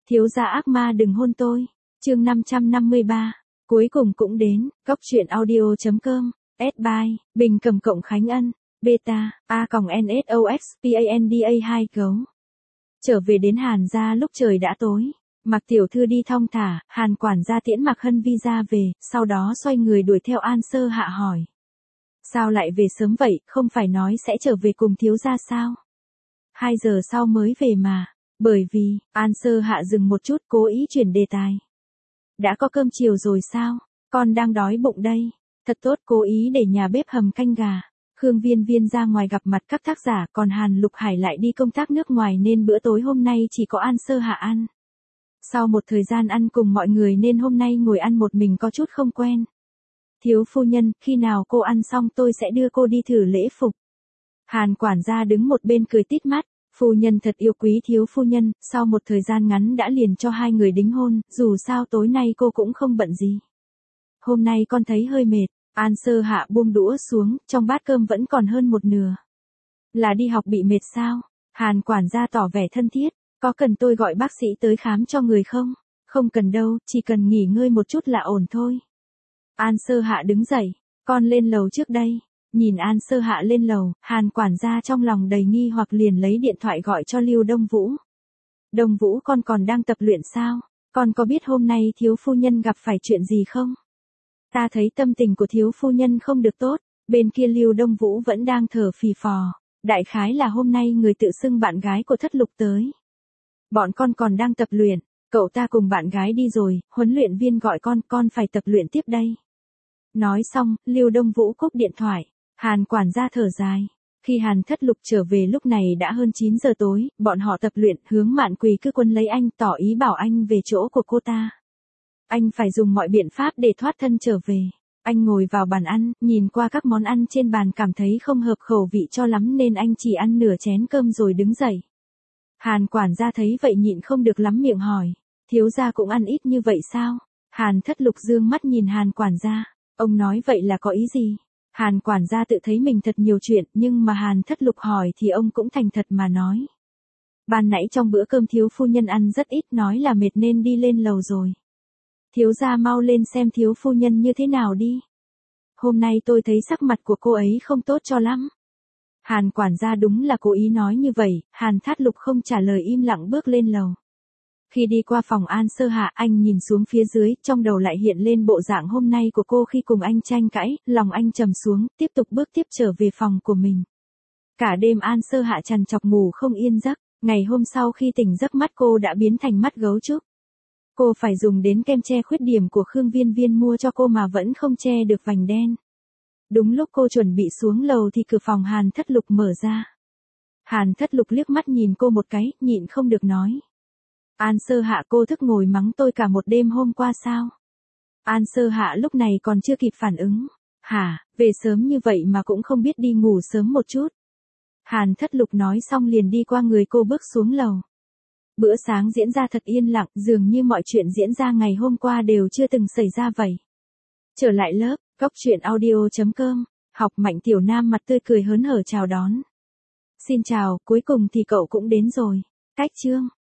Thiếu gia ác ma đừng hôn tôi. Chương 553. Cuối cùng cũng đến. Cốc truyện audio.com. S-By. Bình Cầm Cộng Khánh Ân. Beta. A-NSOXPANDA 2 gấu. Trở về đến Hàn gia lúc trời đã tối. Mạc tiểu thư đi thong thả, Hàn quản gia tiễn Mạc Hân Vi ra về, sau đó xoay người đuổi theo An Sơ Hạ hỏi. Sao lại về sớm vậy, không phải nói sẽ trở về cùng thiếu gia sao? 2 giờ sau mới về mà. Bởi vì, An Sơ Hạ dừng một chút cố ý chuyển đề tài. Đã có cơm chiều rồi sao? Con đang đói bụng đây. Thật tốt, cố ý để nhà bếp hầm canh gà. Khương Viên Viên ra ngoài gặp mặt các tác giả, còn Hàn Lục Hải lại đi công tác nước ngoài nên bữa tối hôm nay chỉ có An Sơ Hạ ăn. Sau một thời gian ăn cùng mọi người nên hôm nay ngồi ăn một mình có chút không quen. Thiếu phu nhân, khi nào cô ăn xong tôi sẽ đưa cô đi thử lễ phục. Hàn quản gia đứng một bên cười tít mắt. Phu nhân thật yêu quý thiếu phu nhân, sau một thời gian ngắn đã liền cho 2 người đính hôn, dù sao tối nay cô cũng không bận gì. Hôm nay con thấy hơi mệt. An Sơ Hạ buông đũa xuống, trong bát cơm vẫn còn hơn một nửa. Là đi học bị mệt sao? Hàn quản gia tỏ vẻ thân thiết. Có cần tôi gọi bác sĩ tới khám cho người không? Không cần đâu, chỉ cần nghỉ ngơi một chút là ổn thôi. An Sơ Hạ đứng dậy. Con lên lầu trước đây. Nhìn An Sơ Hạ lên lầu, Hàn quản gia trong lòng đầy nghi hoặc liền lấy điện thoại gọi cho Lưu Đông Vũ. Đông Vũ, con còn đang tập luyện sao? Con có biết hôm nay thiếu phu nhân gặp phải chuyện gì không? Ta thấy tâm tình của thiếu phu nhân không được tốt. Bên kia Lưu Đông Vũ vẫn đang thở phì phò. Đại khái là hôm nay người tự xưng bạn gái của Thất Lục tới. Bọn con còn đang tập luyện. Cậu ta cùng bạn gái đi rồi, huấn luyện viên gọi con phải tập luyện tiếp đây. Nói xong, Lưu Đông Vũ cúp điện thoại. Hàn quản gia thở dài. Khi Hàn Thất Lục trở về lúc này đã hơn 9 giờ tối, bọn họ tập luyện, Hướng Mạn Quỳ cứ quấn lấy anh, tỏ ý bảo anh về chỗ của cô ta. Anh phải dùng mọi biện pháp để thoát thân trở về. Anh ngồi vào bàn ăn, nhìn qua các món ăn trên bàn cảm thấy không hợp khẩu vị cho lắm nên anh chỉ ăn nửa chén cơm rồi đứng dậy. Hàn quản gia thấy vậy nhịn không được lắm miệng hỏi. Thiếu gia cũng ăn ít như vậy sao? Hàn Thất Lục dương mắt nhìn Hàn quản gia. Ông nói vậy là có ý gì? Hàn quản gia tự thấy mình thật nhiều chuyện, nhưng mà Hàn Thất Lục hỏi thì ông cũng thành thật mà nói. Ban nãy trong bữa cơm thiếu phu nhân ăn rất ít, nói là mệt nên đi lên lầu rồi. Thiếu gia mau lên xem thiếu phu nhân như thế nào đi. Hôm nay tôi thấy sắc mặt của cô ấy không tốt cho lắm. Hàn quản gia đúng là cố ý nói như vậy, Hàn Thất Lục không trả lời im lặng bước lên lầu. Khi đi qua phòng An Sơ Hạ, anh nhìn xuống phía dưới, trong đầu lại hiện lên bộ dạng hôm nay của cô khi cùng anh tranh cãi, lòng anh trầm xuống, tiếp tục bước tiếp trở về phòng của mình. Cả đêm An Sơ Hạ trằn trọc ngủ không yên giấc, ngày hôm sau khi tỉnh giấc mắt cô đã biến thành mắt gấu trúc. Cô phải dùng đến kem che khuyết điểm của Khương Viên Viên mua cho cô mà vẫn không che được vành đen. Đúng lúc cô chuẩn bị xuống lầu thì cửa phòng Hàn Thất Lục mở ra. Hàn Thất Lục liếc mắt nhìn cô một cái, nhịn không được nói. An Sơ Hạ, cô thức ngồi mắng tôi cả một đêm hôm qua sao? An Sơ Hạ lúc này còn chưa kịp phản ứng. Hả, về sớm như vậy mà cũng không biết đi ngủ sớm một chút. Hàn Thất Lục nói xong liền đi qua người cô bước xuống lầu. Bữa sáng diễn ra thật yên lặng, dường như mọi chuyện diễn ra ngày hôm qua đều chưa từng xảy ra vậy. Trở lại lớp, Cốc truyện audio.com, học Mạnh Tiểu Nam mặt tươi cười hớn hở chào đón. Xin chào, cuối cùng thì cậu cũng đến rồi. Cách chương.